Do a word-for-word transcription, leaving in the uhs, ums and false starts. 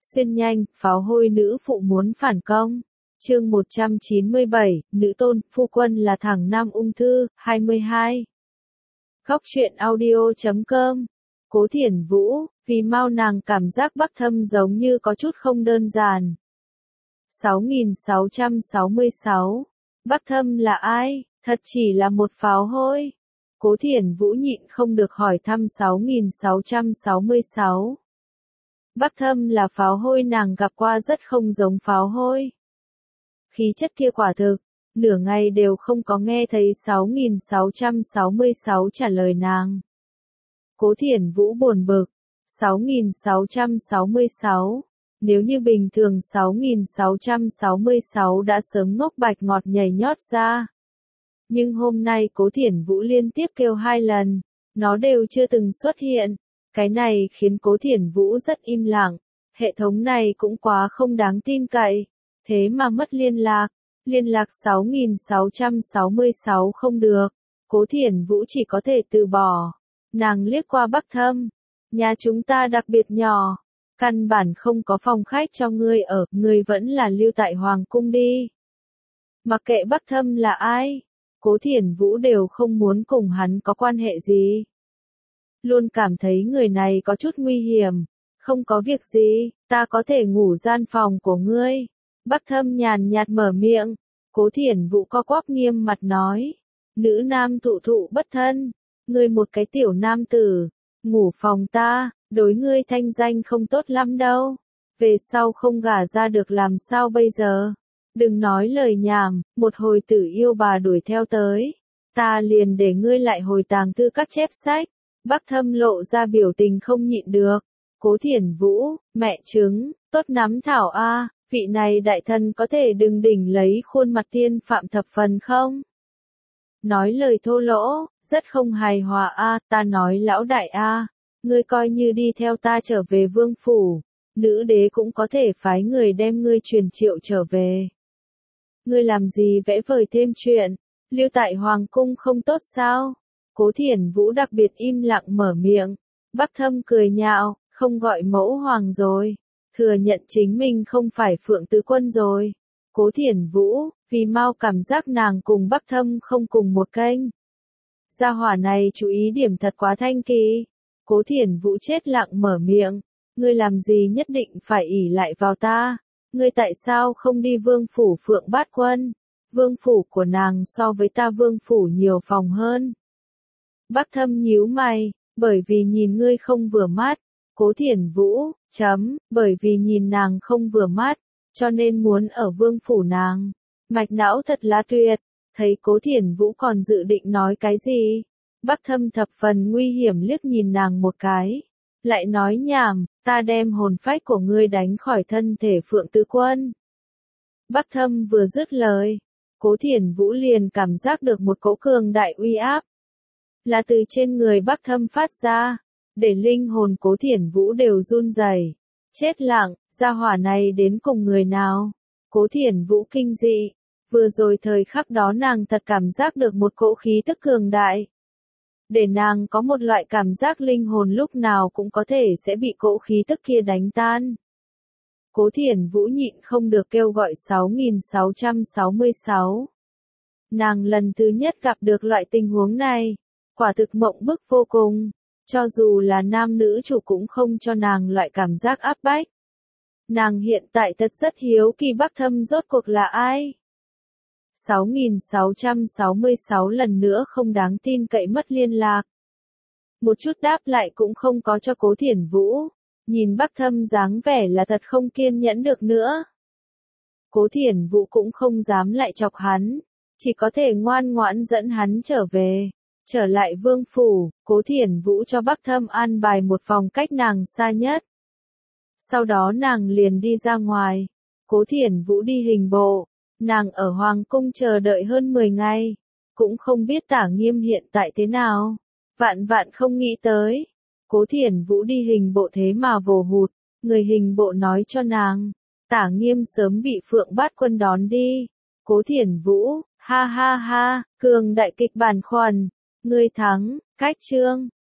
Xuyên nhanh, pháo hôi nữ phụ muốn phản công. Chương một trăm chín mươi bảy, nữ tôn, phu quân là thằng nam ung thư, hai mươi hai. Góc truyện audio chấm com. Cố Thiển Vũ, vì mau nàng cảm giác Bắc Thâm giống như có chút không đơn giản. sáu nghìn sáu trăm sáu mươi sáu. Bắc Thâm là ai? Thật chỉ là một pháo hôi. Cố Thiển Vũ nhịn không được hỏi thăm sáu nghìn sáu trăm sáu mươi sáu. Bắc Thâm là pháo hôi nàng gặp qua rất không giống pháo hôi. Khí chất kia quả thực, nửa ngày đều không có nghe thấy sáu nghìn sáu trăm sáu mươi sáu trả lời nàng. Cố Thiển Vũ buồn bực, sáu nghìn sáu trăm sáu mươi sáu, nếu như bình thường sáu nghìn sáu trăm sáu mươi sáu đã sớm ngốc bạch ngọt nhảy nhót ra. Nhưng hôm nay Cố Thiển Vũ liên tiếp kêu hai lần, nó đều chưa từng xuất hiện. Cái này khiến Cố Thiển Vũ rất im lặng, hệ thống này cũng quá không đáng tin cậy, thế mà mất liên lạc, liên lạc sáu nghìn sáu trăm sáu mươi sáu không được, Cố Thiển Vũ chỉ có thể từ bỏ. Nàng liếc qua Bắc Thâm, nhà chúng ta đặc biệt nhỏ, căn bản không có phòng khách cho ngươi ở, ngươi vẫn là lưu tại Hoàng Cung đi. Mặc kệ Bắc Thâm là ai, Cố Thiển Vũ đều không muốn cùng hắn có quan hệ gì. Luôn cảm thấy người này có chút nguy hiểm. Không có việc gì, ta có thể ngủ gian phòng của ngươi. Bắc Thâm nhàn nhạt mở miệng. Cố Thiển Vũ co quắp nghiêm mặt nói. Nữ nam thụ thụ bất thân. Ngươi một cái tiểu nam tử. Ngủ phòng ta, đối ngươi thanh danh không tốt lắm đâu. Về sau không gả ra được làm sao bây giờ. Đừng nói lời nhảm, một hồi tử yêu bà đuổi theo tới. Ta liền để ngươi lại hồi tàng thư các chép sách. Bắc Thâm lộ ra biểu tình không nhịn được. Cố Thiển Vũ, mẹ chứng, tốt nắm thảo a, vị này đại thần có thể đừng đỉnh lấy khuôn mặt tiên phạm thập phần không? Nói lời thô lỗ, rất không hài hòa a, ta nói lão đại a, ngươi coi như đi theo ta trở về vương phủ, nữ đế cũng có thể phái người đem ngươi truyền triệu trở về. Ngươi làm gì vẽ vời thêm chuyện, lưu tại Hoàng Cung không tốt sao? Cố Thiển Vũ đặc biệt im lặng mở miệng. Bắc Thâm cười nhạo, không gọi mẫu hoàng rồi. Thừa nhận chính mình không phải Phượng Tứ Quân rồi. Cố Thiển Vũ, vì mau cảm giác nàng cùng Bắc Thâm không cùng một kênh. Gia hỏa này chú ý điểm thật quá thanh kỳ. Cố Thiển Vũ chết lặng mở miệng. Ngươi làm gì nhất định phải ỷ lại vào ta? Ngươi tại sao không đi vương phủ Phượng Bát Quân? Vương phủ của nàng so với ta vương phủ nhiều phòng hơn. Bắc Thâm nhíu mày, bởi vì nhìn ngươi không vừa mắt. Cố Thiển Vũ, chấm, bởi vì nhìn nàng không vừa mắt, cho nên muốn ở vương phủ nàng. Mạch não thật là tuyệt, thấy Cố Thiển Vũ còn dự định nói cái gì. Bắc Thâm thập phần nguy hiểm liếc nhìn nàng một cái. Lại nói nhảm, ta đem hồn phách của ngươi đánh khỏi thân thể Phượng Tứ Quân. Bắc Thâm vừa dứt lời, Cố Thiển Vũ liền cảm giác được một cỗ cường đại uy áp. Là từ trên người Bắc Thâm phát ra, để linh hồn Cố Thiển Vũ đều run rẩy. Chết lặng, gia hỏa này đến cùng người nào? Cố Thiển Vũ kinh dị, vừa rồi thời khắc đó nàng thật cảm giác được một cỗ khí tức cường đại. Để nàng có một loại cảm giác linh hồn lúc nào cũng có thể sẽ bị cỗ khí tức kia đánh tan. Cố Thiển Vũ nhịn không được kêu gọi sáu nghìn sáu trăm sáu mươi sáu. Nàng lần thứ nhất gặp được loại tình huống này. Quả thực mộng bức vô cùng, cho dù là nam nữ chủ cũng không cho nàng loại cảm giác áp bách. Nàng hiện tại thật rất hiếu kỳ Bắc Thâm rốt cuộc là ai. sáu nghìn sáu trăm sáu mươi sáu lần nữa không đáng tin cậy mất liên lạc. Một chút đáp lại cũng không có cho Cố Thiển Vũ, nhìn Bắc Thâm dáng vẻ là thật không kiên nhẫn được nữa. Cố Thiển Vũ cũng không dám lại chọc hắn, chỉ có thể ngoan ngoãn dẫn hắn trở về. Trở lại vương phủ, Cố Thiển Vũ cho Bắc Thâm an bài một phòng cách nàng xa nhất. Sau đó nàng liền đi ra ngoài. Cố Thiển Vũ đi hình bộ. Nàng ở Hoàng Cung chờ đợi hơn mười ngày. Cũng không biết Tả Nghiêm hiện tại thế nào. Vạn vạn không nghĩ tới. Cố Thiển Vũ đi hình bộ thế mà vồ hụt. Người hình bộ nói cho nàng. Tả Nghiêm sớm bị Phượng Bát Quân đón đi. Cố Thiển Vũ, ha ha ha, cường đại kịch bản khuẩn. Ngươi thắng, cách chương.